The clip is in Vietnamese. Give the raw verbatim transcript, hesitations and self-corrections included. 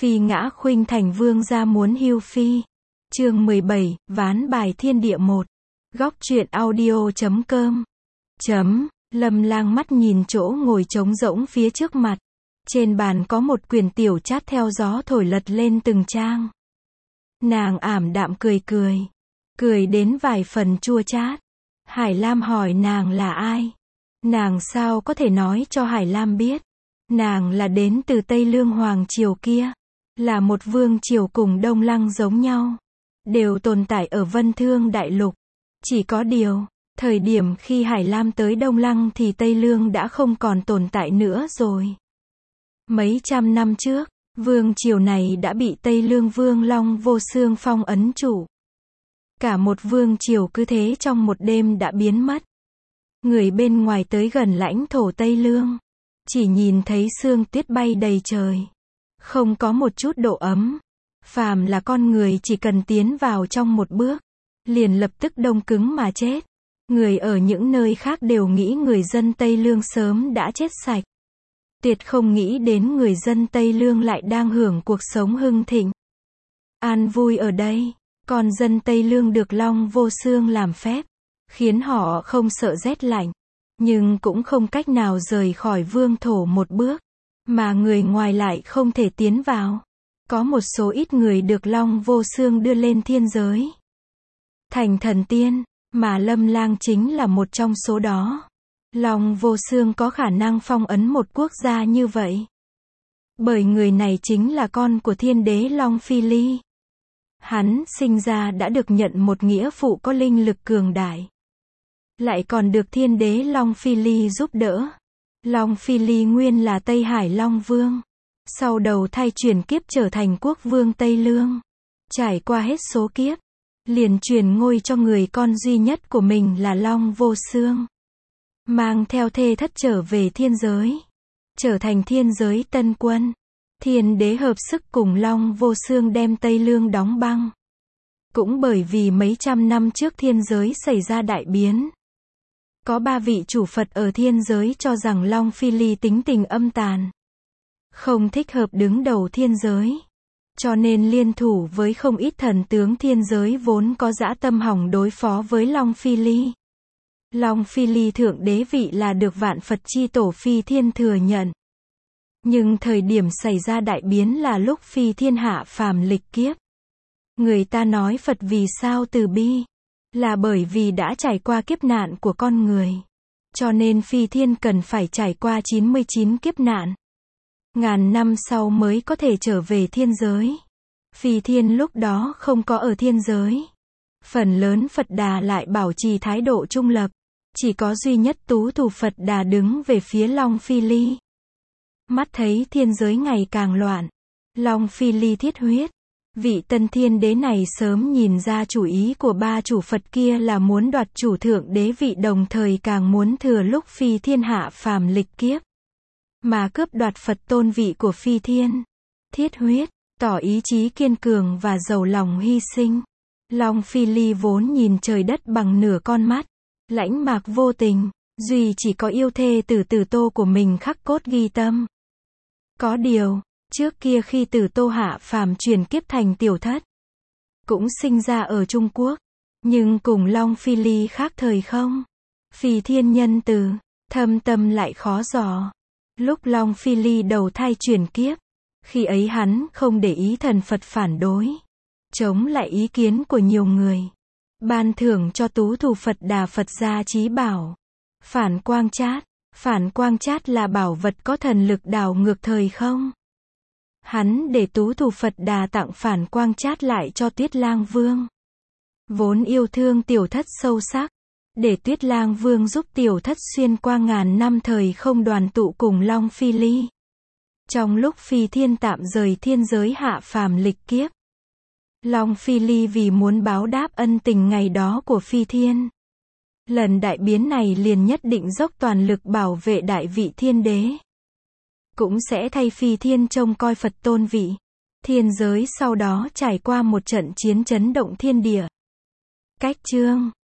Phi ngã khuynh thành vương gia muốn hưu phi. Chương mười bảy, ván bài thiên địa một. Góc truyện audio chấm com. Chấm, Lâm Lang mắt nhìn chỗ ngồi trống rỗng phía trước mặt. Trên bàn có một quyển tiểu chát theo gió thổi lật lên từng trang. Nàng ảm đạm cười cười. Cười đến vài phần chua chát. Hải Lam hỏi nàng là ai? Nàng sao có thể nói cho Hải Lam biết? Nàng là đến từ Tây Lương Hoàng Triều kia. Là một vương triều cùng Đông Lăng giống nhau. Đều tồn tại ở Vân Thương Đại Lục. Chỉ có điều, thời điểm khi Hải Lam tới Đông Lăng thì Tây Lương đã không còn tồn tại nữa rồi. Mấy trăm năm trước, vương triều này đã bị Tây Lương Vương Long Vô Xương phong ấn chủ. Cả một vương triều cứ thế trong một đêm đã biến mất. Người bên ngoài tới gần lãnh thổ Tây Lương, chỉ nhìn thấy sương tuyết bay đầy trời. Không có một chút độ ấm. Phàm là con người chỉ cần tiến vào trong một bước, liền lập tức đông cứng mà chết. Người ở những nơi khác đều nghĩ người dân Tây Lương sớm đã chết sạch. Tuyệt không nghĩ đến người dân Tây Lương lại đang hưởng cuộc sống hưng thịnh. An vui ở đây. Con dân Tây Lương được Long Vô Xương làm phép, khiến họ không sợ rét lạnh, nhưng cũng không cách nào rời khỏi vương thổ một bước, mà người ngoài lại không thể tiến vào. Có một số ít người được Long Vô Xương đưa lên thiên giới, thành thần tiên, mà Lâm Lang chính là một trong số đó. Long Vô Xương có khả năng phong ấn một quốc gia như vậy, bởi người này chính là con của thiên đế Long Phi Ly. Hắn sinh ra đã được nhận một nghĩa phụ có linh lực cường đại, lại còn được thiên đế Long Phi Ly giúp đỡ. Long Phi Ly nguyên là Tây Hải Long Vương, sau đầu thai chuyển kiếp trở thành quốc vương Tây Lương. Trải qua hết số kiếp, liền truyền ngôi cho người con duy nhất của mình là Long Vô Xương. Mang theo thê thất trở về thiên giới, trở thành thiên giới tân quân. Thiên đế hợp sức cùng Long Vô Xương đem Tây Lương đóng băng. Cũng bởi vì mấy trăm năm trước thiên giới xảy ra đại biến. Có ba vị chủ Phật ở thiên giới cho rằng Long Phi Ly tính tình âm tàn, không thích hợp đứng đầu thiên giới. Cho nên liên thủ với không ít thần tướng thiên giới vốn có dã tâm hỏng đối phó với Long Phi Ly. Long Phi Ly thượng đế vị là được vạn Phật chi tổ Phi Thiên thừa nhận. Nhưng thời điểm xảy ra đại biến là lúc Phi Thiên hạ phàm lịch kiếp. Người ta nói Phật vì sao từ bi, là bởi vì đã trải qua kiếp nạn của con người. Cho nên Phi Thiên cần phải trải qua chín mươi chín kiếp nạn. Ngàn năm sau mới có thể trở về thiên giới. Phi Thiên lúc đó không có ở thiên giới. Phần lớn Phật Đà lại bảo trì thái độ trung lập. Chỉ có duy nhất Tú Thủ Phật Đà đứng về phía Long Phi Ly. Mắt thấy thiên giới ngày càng loạn, Long Phi Ly thiết huyết. Vị tân thiên đế này sớm nhìn ra chủ ý của ba chủ Phật kia là muốn đoạt chủ thượng đế vị, đồng thời càng muốn thừa lúc Phi Thiên hạ phàm lịch kiếp mà cướp đoạt Phật tôn vị của Phi Thiên. Thiết huyết, tỏ ý chí kiên cường và giàu lòng hy sinh. Long Phi Ly vốn nhìn trời đất bằng nửa con mắt, lãnh mạc vô tình, duy chỉ có yêu thê Tử Tử Tô của mình khắc cốt ghi tâm. Có điều, trước kia khi Tử Tô hạ phàm chuyển kiếp thành tiểu thất, cũng sinh ra ở Trung Quốc, nhưng cùng Long Phi Ly khác thời không. Phi Thiên nhân từ, thâm tâm lại khó dò. Lúc Long Phi Ly đầu thai chuyển kiếp, khi ấy hắn không để ý thần Phật phản đối, chống lại ý kiến của nhiều người, ban thưởng cho Tú Thủ Phật Đà Phật gia chí bảo, Phản Quang Chát. Phản Quang Chát là bảo vật có thần lực đảo ngược thời không. Hắn để Tú Thủ Phật Đà tặng Phản Quang Chát lại cho Tuyết Lang Vương, vốn yêu thương tiểu thất sâu sắc, để Tuyết Lang Vương giúp tiểu thất xuyên qua ngàn năm thời không đoàn tụ cùng Long Phi Ly. Trong lúc Phi Thiên tạm rời thiên giới hạ phàm lịch kiếp, Long Phi Ly vì muốn báo đáp ân tình ngày đó của Phi Thiên, lần đại biến này liền nhất định dốc toàn lực bảo vệ đại vị thiên đế. Cũng sẽ thay Phi Thiên trông coi Phật tôn vị. Thiên giới sau đó trải qua một trận chiến chấn động thiên địa. Cách chương